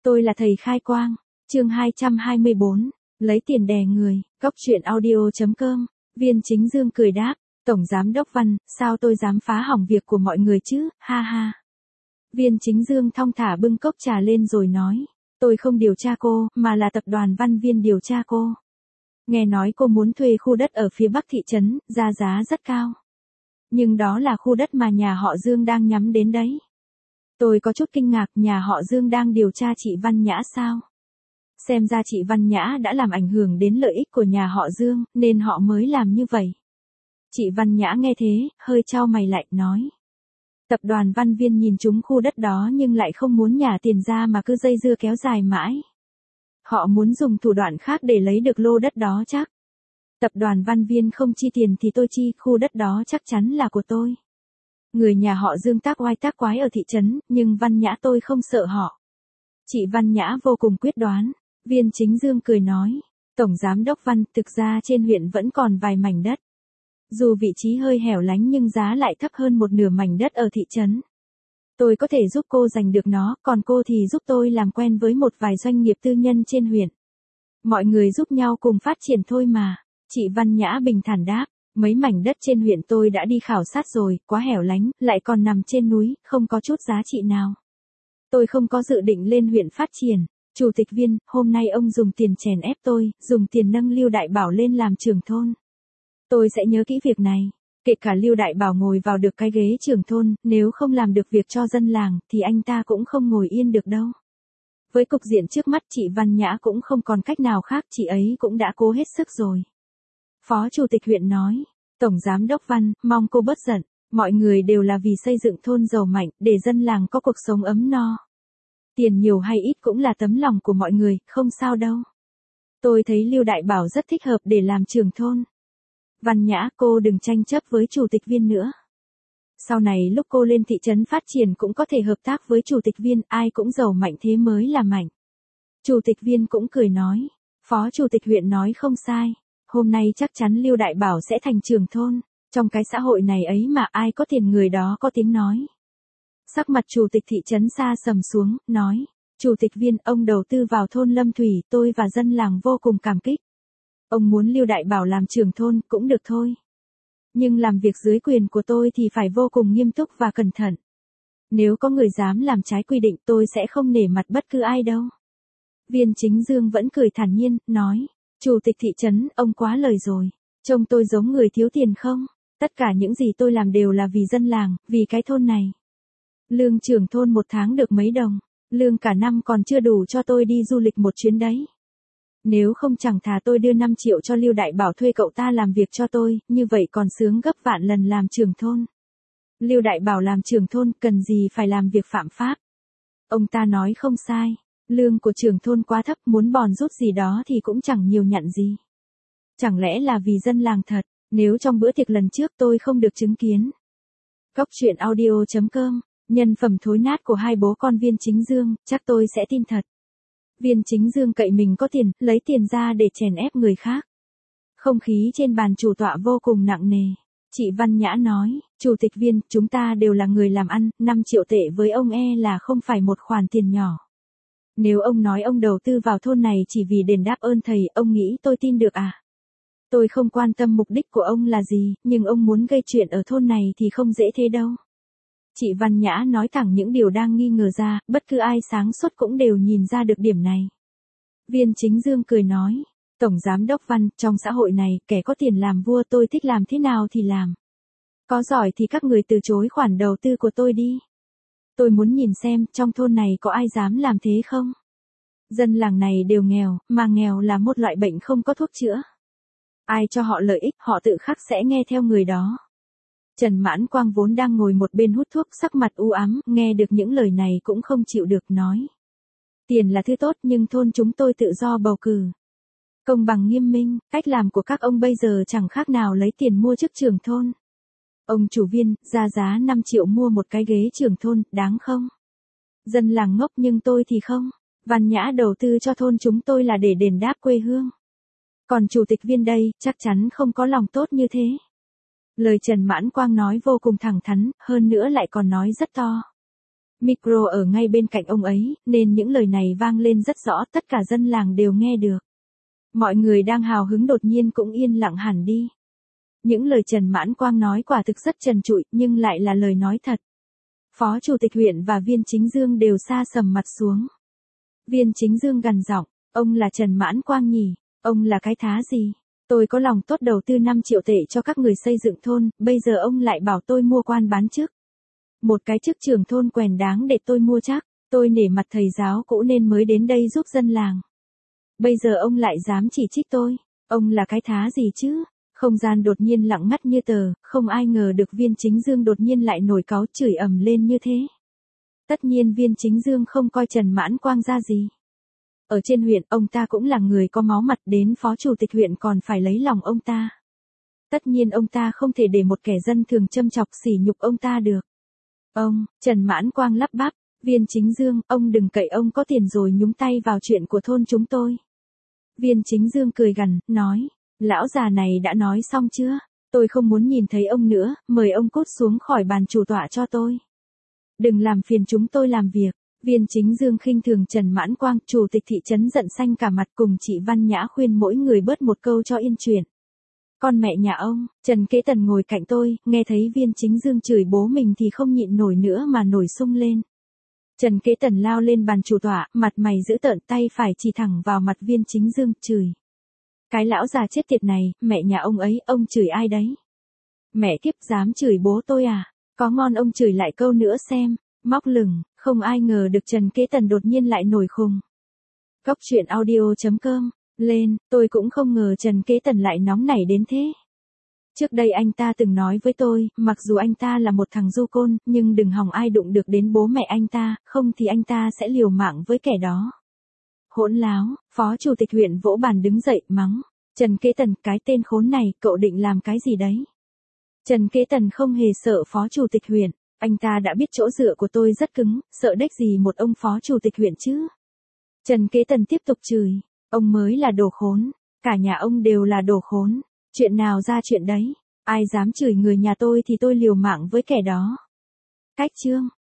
Tôi là thầy khai quang. Chương 224. Lấy tiền đè người. Cóc truyện audio.com. Viên Chính Dương cười đáp. Tổng giám đốc Văn, sao tôi dám phá hỏng việc của mọi người chứ, ha ha. Viên Chính Dương thong thả bưng cốc trà lên rồi nói. Tôi không điều tra cô, mà là tập đoàn Văn Viên điều tra cô. Nghe nói cô muốn thuê khu đất ở phía bắc thị trấn, ra giá rất cao. Nhưng đó là khu đất mà nhà họ Dương đang nhắm đến đấy. Tôi có chút kinh ngạc, nhà họ Dương đang điều tra chị Văn Nhã sao? Xem ra chị Văn Nhã đã làm ảnh hưởng đến lợi ích của nhà họ Dương, nên họ mới làm như vậy. Chị Văn Nhã nghe thế, hơi chau mày lại, nói. Tập đoàn Văn Viên nhìn trúng khu đất đó nhưng lại không muốn nhả tiền ra mà cứ dây dưa kéo dài mãi. Họ muốn dùng thủ đoạn khác để lấy được lô đất đó chắc. Tập đoàn Văn Viên không chi tiền thì tôi chi, khu đất đó chắc chắn là của tôi. Người nhà họ Dương tác oai tác quái ở thị trấn, nhưng Văn Nhã tôi không sợ họ. Chị Văn Nhã vô cùng quyết đoán. Viên Chính Dương cười nói. Tổng giám đốc Văn, thực ra trên huyện vẫn còn vài mảnh đất. Dù vị trí hơi hẻo lánh nhưng giá lại thấp hơn một nửa mảnh đất ở thị trấn. Tôi có thể giúp cô giành được nó, còn cô thì giúp tôi làm quen với một vài doanh nghiệp tư nhân trên huyện. Mọi người giúp nhau cùng phát triển thôi mà. Chị Văn Nhã bình thản đáp. Mấy mảnh đất trên huyện tôi đã đi khảo sát rồi, quá hẻo lánh, lại còn nằm trên núi, không có chút giá trị nào. Tôi không có dự định lên huyện phát triển. Chủ tịch Viên, hôm nay ông dùng tiền chèn ép tôi, dùng tiền nâng Lưu Đại Bảo lên làm trưởng thôn. Tôi sẽ nhớ kỹ việc này. Kể cả Lưu Đại Bảo ngồi vào được cái ghế trưởng thôn, nếu không làm được việc cho dân làng, thì anh ta cũng không ngồi yên được đâu. Với cục diện trước mắt chị Văn Nhã cũng không còn cách nào khác, chị ấy cũng đã cố hết sức rồi. Phó Chủ tịch huyện nói. Tổng giám đốc Văn, mong cô bớt giận. Mọi người đều là vì xây dựng thôn giàu mạnh, để dân làng có cuộc sống ấm no. Tiền nhiều hay ít cũng là tấm lòng của mọi người, không sao đâu. Tôi thấy Lưu Đại Bảo rất thích hợp để làm trưởng thôn. Văn Nhã, cô đừng tranh chấp với Chủ tịch Viên nữa. Sau này lúc cô lên thị trấn phát triển cũng có thể hợp tác với Chủ tịch Viên, ai cũng giàu mạnh thế mới là mạnh. Chủ tịch Viên cũng cười nói. Phó Chủ tịch huyện nói không sai. Hôm nay chắc chắn Lưu Đại Bảo sẽ thành trưởng thôn. Trong cái xã hội này ấy mà ai có tiền người đó có tiếng nói. Sắc mặt Chủ tịch thị trấn xa sầm xuống, nói. Chủ tịch Viên, ông đầu tư vào thôn Lâm Thủy, tôi và dân làng vô cùng cảm kích. Ông muốn Lưu Đại Bảo làm trưởng thôn, cũng được thôi. Nhưng làm việc dưới quyền của tôi thì phải vô cùng nghiêm túc và cẩn thận. Nếu có người dám làm trái quy định tôi sẽ không nể mặt bất cứ ai đâu. Viên Chính Dương vẫn cười thản nhiên, nói. Chủ tịch thị trấn, ông quá lời rồi. Trông tôi giống người thiếu tiền không? Tất cả những gì tôi làm đều là vì dân làng, vì cái thôn này. Lương trưởng thôn một tháng được mấy đồng. Lương cả năm còn chưa đủ cho tôi đi du lịch một chuyến đấy. Nếu không chẳng thà tôi đưa 5 triệu cho Lưu Đại Bảo thuê cậu ta làm việc cho tôi, như vậy còn sướng gấp vạn lần làm trưởng thôn. Lưu Đại Bảo làm trưởng thôn cần gì phải làm việc phạm pháp. Ông ta nói không sai. Lương của trưởng thôn quá thấp, muốn bòn rút gì đó thì cũng chẳng nhiều nhặn gì. Chẳng lẽ là vì dân làng thật, nếu trong bữa tiệc lần trước tôi không được chứng kiến. Cóc truyện audio.com. Nhân phẩm thối nát của hai bố con Viên Chính Dương, chắc tôi sẽ tin thật. Viên Chính Dương cậy mình có tiền, lấy tiền ra để chèn ép người khác. Không khí trên bàn chủ tọa vô cùng nặng nề. Chị Văn Nhã nói, Chủ tịch Viên, chúng ta đều là người làm ăn, 5 triệu tệ với ông là không phải một khoản tiền nhỏ. Nếu ông nói ông đầu tư vào thôn này chỉ vì đền đáp ơn thầy, ông nghĩ tôi tin được à? Tôi không quan tâm mục đích của ông là gì, nhưng ông muốn gây chuyện ở thôn này thì không dễ thế đâu. Chị Văn Nhã nói thẳng những điều đang nghi ngờ ra, bất cứ ai sáng suốt cũng đều nhìn ra được điểm này. Viên Chính Dương cười nói, Tổng giám đốc Văn, trong xã hội này, kẻ có tiền làm vua, tôi thích làm thế nào thì làm. Có giỏi thì các người từ chối khoản đầu tư của tôi đi. Tôi muốn nhìn xem, trong thôn này có ai dám làm thế không? Dân làng này đều nghèo, mà nghèo là một loại bệnh không có thuốc chữa. Ai cho họ lợi ích, họ tự khắc sẽ nghe theo người đó. Trần Mãn Quang vốn đang ngồi một bên hút thuốc, sắc mặt u ám, nghe được những lời này cũng không chịu được, nói. Tiền là thứ tốt nhưng thôn chúng tôi tự do bầu cử. Công bằng nghiêm minh, cách làm của các ông bây giờ chẳng khác nào lấy tiền mua chức trưởng thôn. Ông chủ Viên, ra giá 5 triệu mua một cái ghế trưởng thôn, đáng không? Dân làng ngốc nhưng tôi thì không. Văn Nhã đầu tư cho thôn chúng tôi là để đền đáp quê hương. Còn Chủ tịch Viên đây, chắc chắn không có lòng tốt như thế. Lời Trần Mãn Quang nói vô cùng thẳng thắn, hơn nữa lại còn nói rất to. Micro ở ngay bên cạnh ông ấy, nên những lời này vang lên rất rõ, tất cả dân làng đều nghe được. Mọi người đang hào hứng đột nhiên cũng yên lặng hẳn đi. Những lời Trần Mãn Quang nói quả thực rất trần trụi, nhưng lại là lời nói thật. Phó Chủ tịch huyện và Viên Chính Dương đều sa sầm mặt xuống. Viên Chính Dương gằn giọng, ông là Trần Mãn Quang nhỉ, ông là cái thá gì? Tôi có lòng tốt đầu tư 5 triệu tệ cho các người xây dựng thôn, bây giờ ông lại bảo tôi mua quan bán chức. Một cái chức trưởng thôn quèn đáng để tôi mua chắc, tôi nể mặt thầy giáo cũ nên mới đến đây giúp dân làng. Bây giờ ông lại dám chỉ trích tôi, ông là cái thá gì chứ? Không gian đột nhiên lặng ngắt như tờ, không ai ngờ được Viên Chính Dương đột nhiên lại nổi cáu chửi ầm lên như thế. Tất nhiên Viên Chính Dương không coi Trần Mãn Quang ra gì. Ở trên huyện, ông ta cũng là người có máu mặt, đến phó chủ tịch huyện còn phải lấy lòng ông ta. Tất nhiên ông ta không thể để một kẻ dân thường châm chọc sỉ nhục ông ta được. Ông, Trần Mãn Quang lắp bắp, Viên Chính Dương, ông đừng cậy ông có tiền rồi nhúng tay vào chuyện của thôn chúng tôi. Viên Chính Dương cười gằn, nói, lão già này đã nói xong chưa? Tôi không muốn nhìn thấy ông nữa, mời ông cút xuống khỏi bàn chủ tọa cho tôi. Đừng làm phiền chúng tôi làm việc. Viên Chính Dương khinh thường Trần Mãn Quang, chủ tịch thị trấn giận xanh cả mặt, cùng chị Văn Nhã khuyên mỗi người bớt một câu cho yên chuyện. Con mẹ nhà ông, Trần Kế Tần ngồi cạnh tôi, nghe thấy Viên Chính Dương chửi bố mình thì không nhịn nổi nữa mà nổi sung lên. Trần Kế Tần lao lên bàn chủ tọa, mặt mày dữ tợn, tay phải chỉ thẳng vào mặt Viên Chính Dương, chửi. Cái lão già chết tiệt này, mẹ nhà ông ấy, ông chửi ai đấy? Mẹ kiếp, dám chửi bố tôi à? Có ngon ông chửi lại câu nữa xem. Móc lửng, không ai ngờ được Trần Kế Tần đột nhiên lại nổi khùng. Cóc truyện audio.com, lên, tôi cũng không ngờ Trần Kế Tần lại nóng nảy đến thế. Trước đây anh ta từng nói với tôi, mặc dù anh ta là một thằng du côn, nhưng đừng hòng ai đụng được đến bố mẹ anh ta, không thì anh ta sẽ liều mạng với kẻ đó. Hỗn láo, phó chủ tịch huyện vỗ bàn đứng dậy, mắng. Trần Kế Tần, cái tên khốn này, cậu định làm cái gì đấy? Trần Kế Tần không hề sợ phó chủ tịch huyện. Anh ta đã biết chỗ dựa của tôi rất cứng, sợ đếch gì một ông phó chủ tịch huyện chứ. Trần Kế Tần tiếp tục chửi, ông mới là đồ khốn, cả nhà ông đều là đồ khốn, chuyện nào ra chuyện đấy, ai dám chửi người nhà tôi thì tôi liều mạng với kẻ đó. Cách chương.